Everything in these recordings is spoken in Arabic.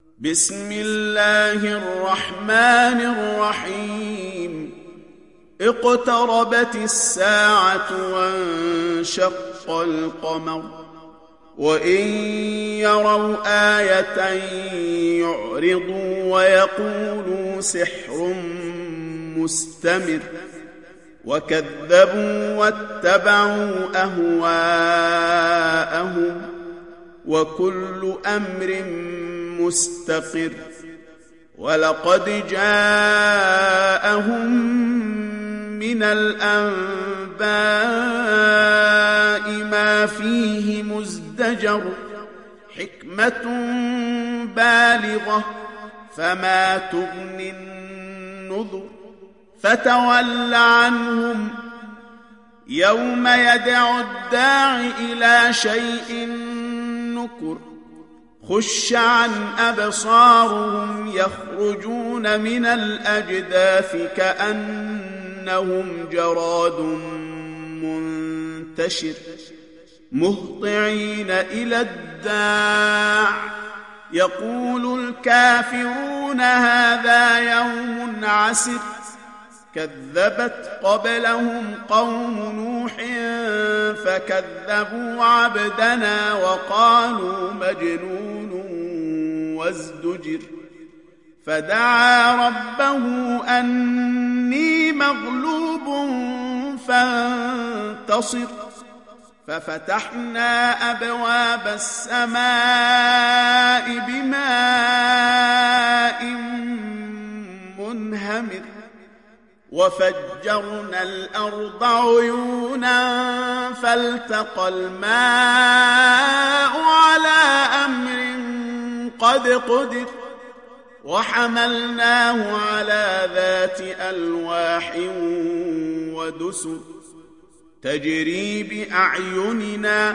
بسم الله الرحمن الرحيم اقتربت الساعة وانشق القمر وإن يروا آية يعرضوا ويقولوا سحر مستمر وكذبوا واتبعوا أهواءهم وكل أمر مستقر ولقد جاءهم من الأنباء ما فيه مزدجر حكمة بالغة فما تغني النذر فتول عنهم يوم يدعو الداع إلى شيء نكر خش عن أبصارهم يخرجون من الأجداث كأنهم جراد منتشر مهطعين إلى الداع يقول الكافرون هذا يوم عسر كذبت قبلهم قوم نوح فكذبوا عبدنا وقالوا مجنون وازدجر فدعا ربه أني مغلوب فانتصر ففتحنا أبواب السماء بماء منهمر وفجرنا الأرض عيونا فالتقى الماء على أمر قد قدر وحملناه على ذات ألواح ودسر تجري بأعيننا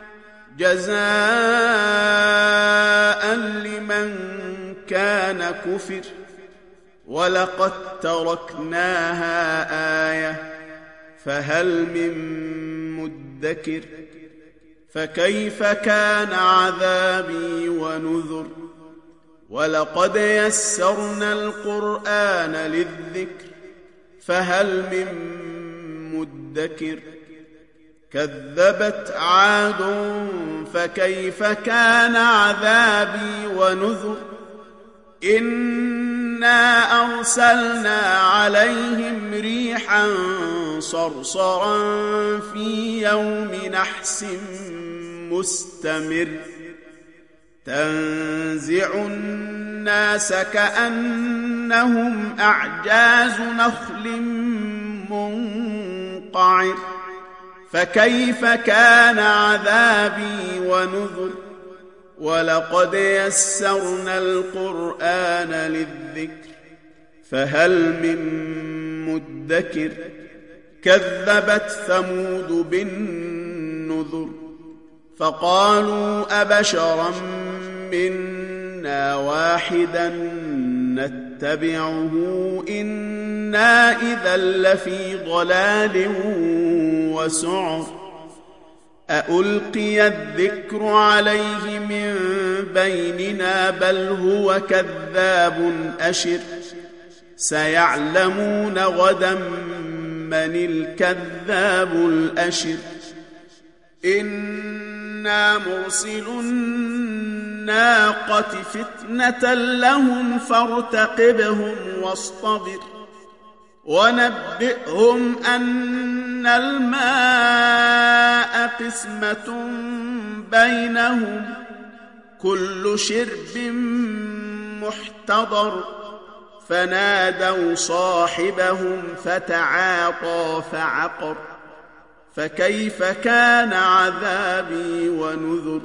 جزاء لمن كان كفر ولقد تركناها آية فهل من مدكر فكيف كان عذابي ونذر ولقد يسرنا القرآن للذكر فهل من مدكر كذبت عاد فكيف كان عذابي ونذر إنا أرسلنا عليهم ريحا صرصرا في يوم نحس مستمر تنزع الناس كأنهم أعجاز نخل منقعر فكيف كان عذابي ونذر ولقد يسرنا القرآن للذكر فهل من مدكر كذبت ثمود بالنذر فقالوا أبشرا منا واحدا نتبعه إنا إذا لفي ضلال وسعر أألقي الذكر عليه من بيننا بل هو كذاب أشر سيعلمون غدا من الكذاب الأشر إنا مرسل الناقة فتنة لهم فارتقبهم واصطبر ونبئهم أن الماء قسمة بينهم كل شرب محتضر فنادوا صاحبهم فتعاطى فعقر فكيف كان عذابي ونذر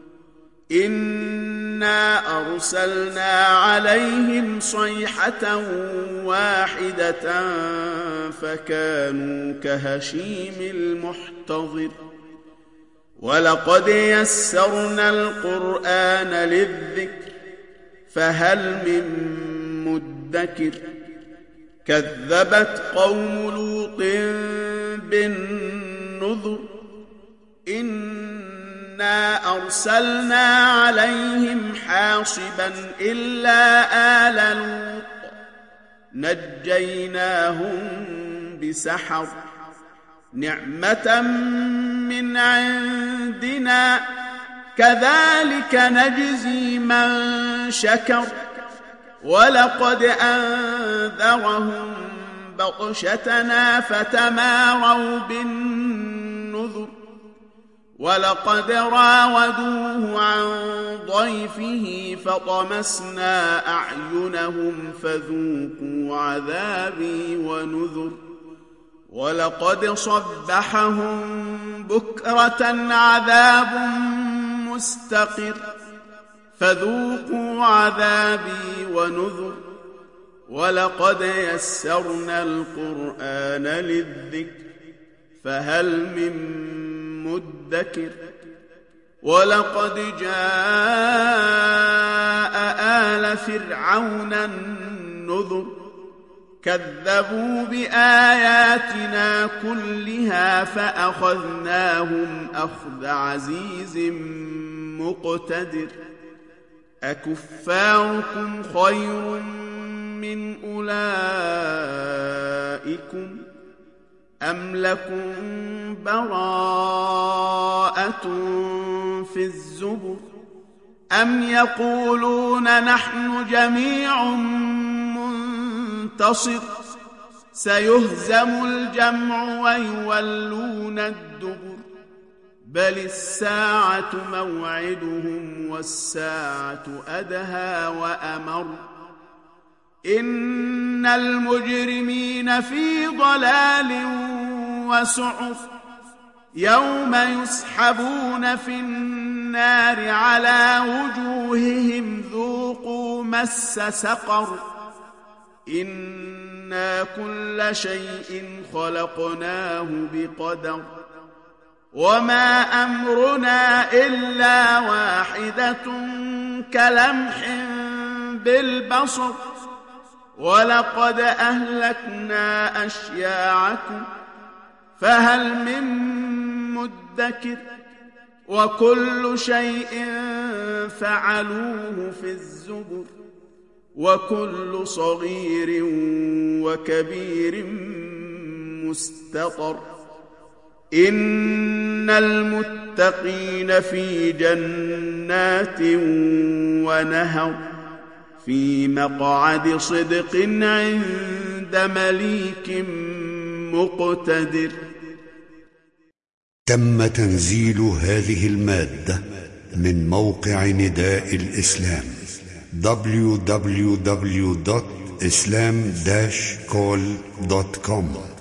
إنا أرسلنا عليهم صيحة واحدة فكانوا كهشيم المحتضر ولقد يسرنا القرآن للذكر فهل من مدكر كذبت قوم لوط بالنذر إنا أرسلنا عليهم حاصبا حاصبا إلا آل لوط نجيناهم بسحر نعمة من عندنا كذلك نجزي من شكر ولقد أنذرهم بطشتنا فتماروا بالنذر ولقد راودوه عن ضيفه فطمسنا أعينهم فذوقوا عذابي ونذر ولقد صبحهم بكرة عذاب مستقر فذوقوا عذابي ونذر ولقد يسرنا القرآن للذكر فهل من مدكر ولقد جاء آل فرعون النذر كذبوا بآياتنا كلها فأخذناهم أخذ عزيز مقتدر أكفاركم خير من أولئكم أم لكم براءة في الزبر أم يقولون نحن جميع منتصر سيهزم الجمع ويولون الدبر بل الساعة موعدهم والساعة أدهى وأمر إن المجرمين في ضلال وسعر يوم يسحبون في النار على وجوههم ذوقوا مس سقر إنا كل شيء خلقناه بقدر وما أمرنا إلا واحدة كلمح بالبصر ولقد أهلكنا أشياعكم فهل من مدكر وكل شيء فعلوه في الزبر وكل صغير وكبير مستطر إن المتقين في جنات ونهر في مقعد صدق عند مليك مقتدر. تم تنزيل هذه المادة من موقع نداء الإسلام www.islam-call.com